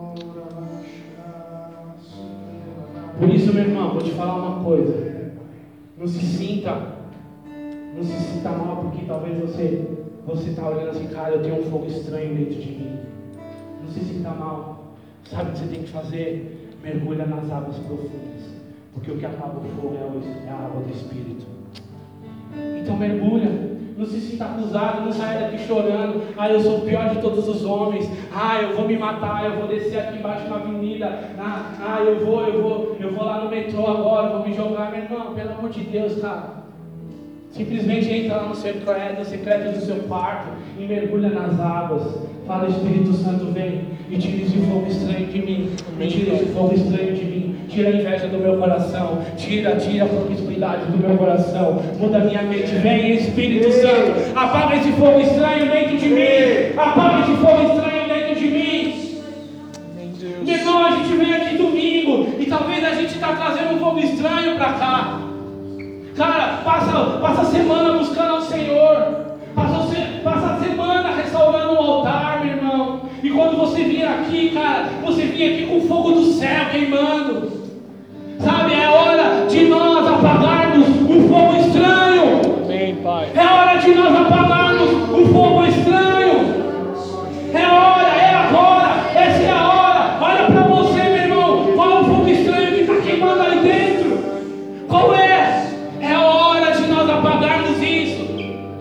Por isso, meu irmão, vou te falar uma coisa. Não se sinta Não se sinta mal, porque talvez você Você está olhando assim, cara, eu tenho um fogo estranho dentro de mim. Não se sinta mal. Sabe o que você tem que fazer? Mergulha nas águas profundas, porque o que acaba o fogo é a água do Espírito. Então mergulha. Não se sinta acusado, não saia daqui chorando. Ah, eu sou o pior de todos os homens. Ah, eu vou me matar, eu vou descer aqui embaixo na avenida. Ah, ah eu vou, eu vou, eu vou lá no metrô agora, vou me jogar. Meu irmão, pelo amor de Deus, cara. Simplesmente entra lá no secreto, no secreto do seu quarto e mergulha nas águas. Fala, Espírito Santo, vem e tira esse fogo estranho de mim. E tira esse fogo estranho de mim. Tira a inveja do meu coração. Tira, tira a promiscuidade do meu coração. Muda a minha mente. Vem, Espírito Santo. Apaga esse fogo estranho dentro de mim. Apaga esse fogo estranho dentro de mim. Meu irmão, a gente vem aqui domingo e talvez a gente está trazendo um fogo estranho para cá. Cara, passa, passa a semana buscando ao Senhor. Passa, passa a semana restaurando o altar, meu irmão. E quando você vier aqui, cara, você vem aqui com o fogo do céu queimando. Sabe, é hora de nós apagarmos o fogo estranho. Amém, Pai. É hora de nós apagarmos o fogo estranho. É hora, é agora, essa é a hora. Olha para você, meu irmão. Qual é o fogo estranho que está queimando ali dentro? Qual é? É hora de nós apagarmos isso.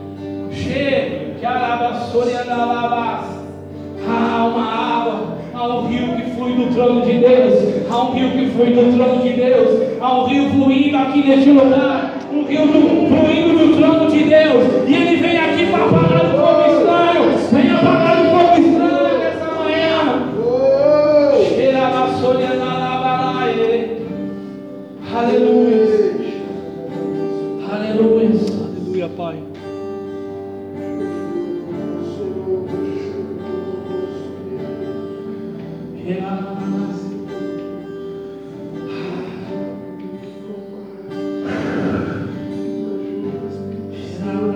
Che, que arabaçoria da labas. Há uma água, há um rio que flui do trono de Deus. Há um rio que flui do trono de Deus. Há um rio fluindo aqui neste lugar. Um rio do, fluindo do trono de Deus. E ele vem aqui para apagar o fogo estranho. Vem apagar o fogo estranho nessa manhã. Che, arabaçoria da labas. Aleluia. Aleluia. Aleluia, Pai.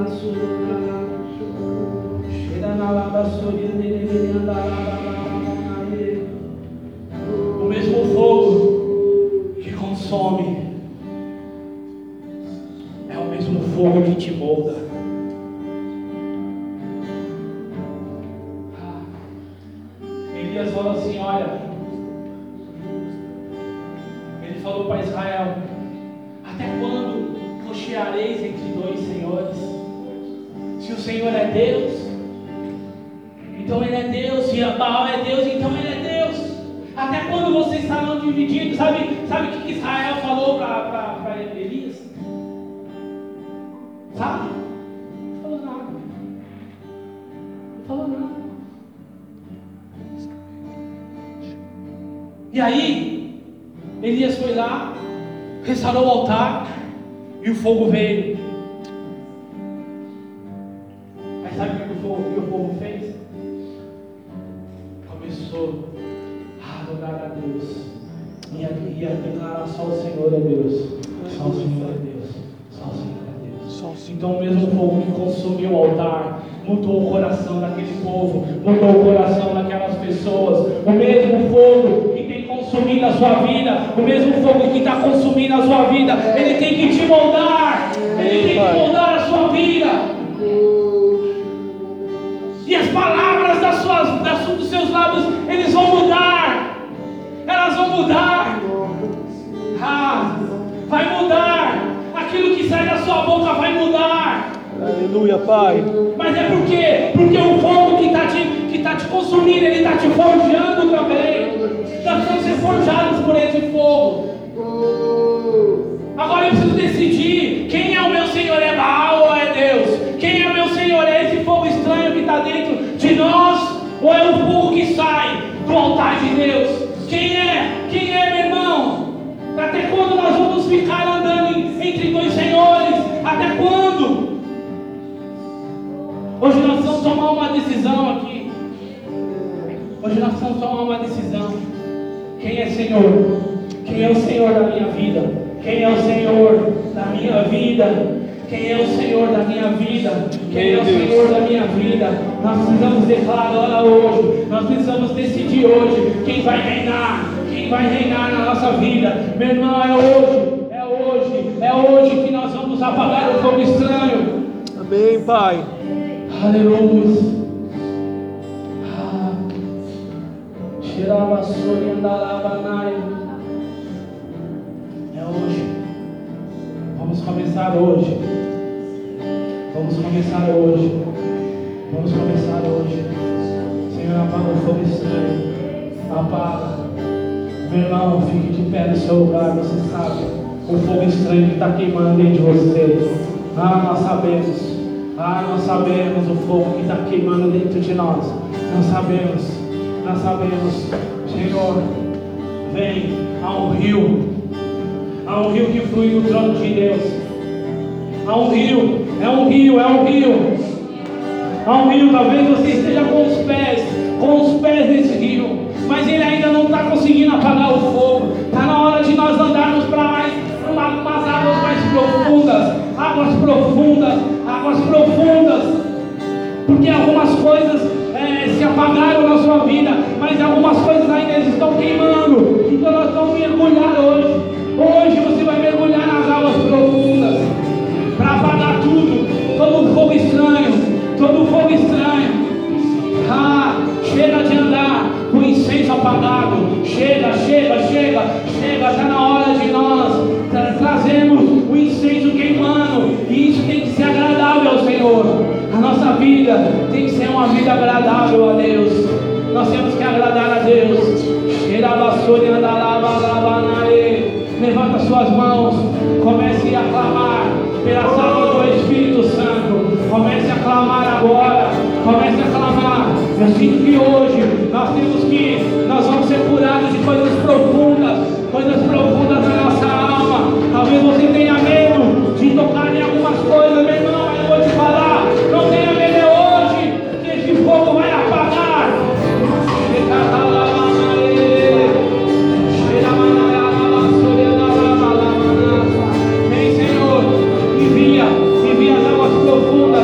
O mesmo fogo que consome é o mesmo fogo que te molda. Elias falou assim: olha, ele falou para Israel: até quando cocheareis entre dois senhores? Se o Senhor é Deus, então Ele é Deus. Se Baal é Deus, então Ele é Deus. Até quando vocês estarão divididos? Sabe, sabe o que Israel falou para Elias? Sabe? Não falou nada. Não falou nada. E aí, Elias foi lá, restaurou o altar e o fogo veio. Mas sabe o que o fogo, que o fogo fez? Começou a adorar a Deus e a, e a declarar: só o Senhor é Deus, só o Senhor é Deus, só o Senhor é Deus. Só o Senhor. Então o mesmo fogo que consumiu o altar mudou o coração daquele povo, mudou o coração daquelas pessoas. O mesmo fogo que tem consumido a sua vida, o mesmo fogo que está consumindo a sua vida, ele tem que te moldar, ele tem que moldar a sua vida. E as palavras das suas, das, dos seus lábios, eles vão mudar. Elas vão mudar. Ah, vai mudar. Aquilo que sai da sua boca vai mudar. Aleluia, Pai. Mas é por quê? Porque o fogo que está te, que tá te consumindo, ele está te forjando também. Nós precisamos ser forjados por esse fogo. Agora eu preciso decidir: quem é o meu Senhor? É Baal ou é Deus? Quem é o meu Senhor? É esse fogo estranho que está dentro de nós? Ou é o fogo que sai do altar de Deus? Quem é? Quem é, meu irmão? Até quando nós vamos ficar andando entre dois senhores? Até quando? Hoje nós precisamos tomar uma decisão aqui. Hoje nós precisamos tomar uma decisão. Quem é Senhor? Quem é o Senhor da minha vida? Quem é o Senhor da minha vida? Quem é o Senhor da minha vida? Quem é o Senhor da minha vida? Nós precisamos declarar hoje. Nós precisamos decidir hoje quem vai reinar. Quem vai reinar na nossa vida. Meu irmão, é hoje. É hoje. É hoje que nós vamos apagar o fogo estranho. Amém, Pai. Aleluia. Tirava sua andalabanaia. É hoje. Vamos começar hoje. Vamos começar hoje. Vamos começar hoje. Senhor, apaga o fogo estranho. Apaga. Meu irmão, fique de pé no seu lugar. Você sabe o fogo estranho que está queimando dentro de você. Ah, nós sabemos. Ah, nós sabemos o fogo que está queimando dentro de nós. Nós sabemos. Nós sabemos. Senhor, vem. Há um rio. Há um rio que flui no trono de Deus. Há um rio. É um rio. É um rio. Há um rio. Talvez você esteja com os pés. Com os pés nesse rio. Mas ele ainda não está conseguindo apagar o fogo. Está na hora de nós andarmos para mais, para umas águas mais profundas. Águas profundas. Águas profundas. Porque algumas coisas é, se apagaram na sua vida. Mas algumas coisas ainda estão queimando. Então nós vamos mergulhar hoje. Hoje você vai mergulhar nas águas profundas. Para apagar tudo. Todo fogo estranho. Todo fogo estranho. Ah, chega de andar com o incenso apagado. Chega, chega, chega, chega. Está na hora de nós tra trazermos o incenso queimando. E isso tem que ser agradável ao Senhor. A nossa vida tem que ser uma vida agradável a Deus. Nós temos que agradar a Deus. Levanta suas mãos. Comece a clamar pelas águas do Espírito Santo. Comece a clamar agora. Comece a clamar. Eu sinto que hoje nós temos que, nós vamos ser curados de coisas profundas, coisas profundas na nossa alma. Talvez você tenha medo de tocar em algumas coisas, meu irmão, mas eu vou te falar, não tenha medo é hoje, que esse fogo vai apagar. Vem, Senhor, envia, envia as águas profundas.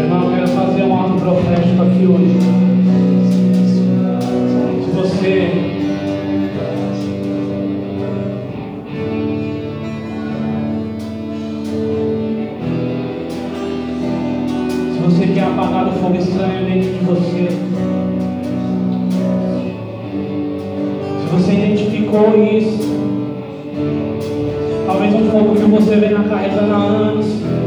Irmão, eu quero fazer um ato profético aqui hoje. Se você Se você quer apagar o fogo estranho dentro de você, se você identificou isso, talvez um fogo que você vem carregando há anos,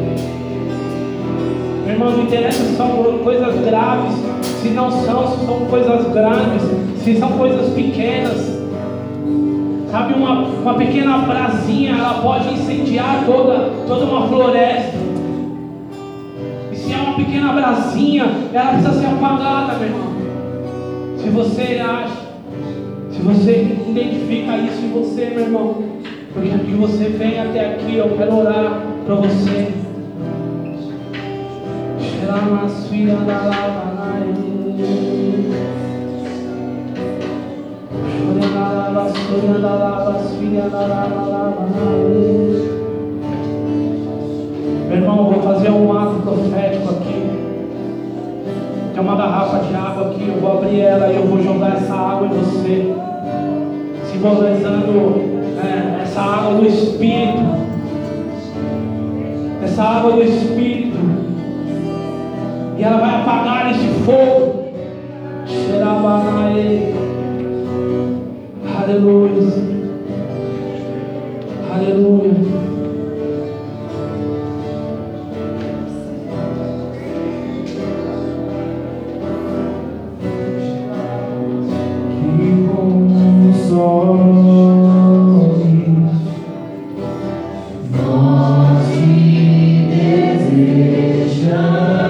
meu irmão, não interessa se são coisas graves, se não são, se são coisas grandes, se são coisas pequenas. Sabe, uma, uma pequena brasinha, ela pode incendiar toda, toda uma floresta. E se é uma pequena brasinha, ela precisa ser apagada, meu irmão. Se você acha, se você identifica isso em você, meu irmão, porque que você vem até aqui, eu quero orar para você. Meu irmão, eu vou fazer um ato profético aqui. Tem uma garrafa de água aqui, eu vou abrir ela e eu vou jogar essa água em você, simbolizando é, essa água do Espírito, essa água do Espírito, e ela vai apagar esse fogo. Aleluia, aleluia. Que console nós te desejamos.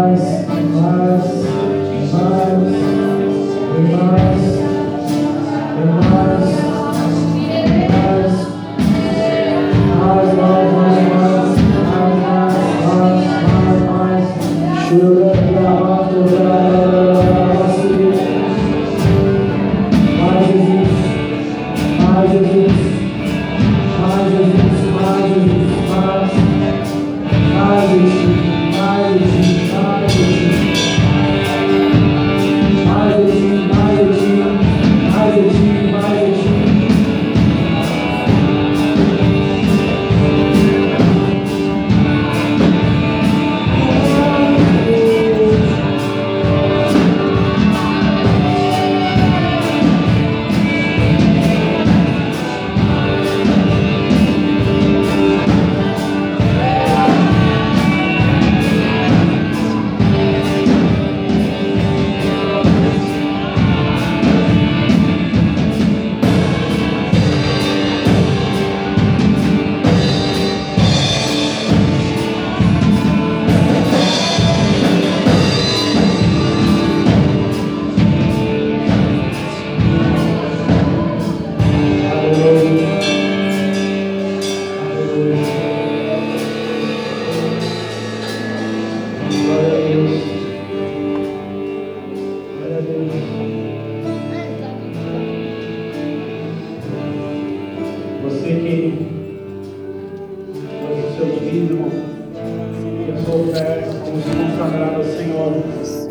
mais, mais, mais, mais, mais, mais, mais, mais, mais, mais, mais, mais, mais, chura, grava, mais Jesus, mais Jesus, mais Jesus, mais Jesus, mais, mais de ti, mais de ti, mais de ti, mais de ti, mais de ti, mais de ti, mais de ti. Você que faz o seu dízimo, que a sua oferta, como se consagrar ao Senhor.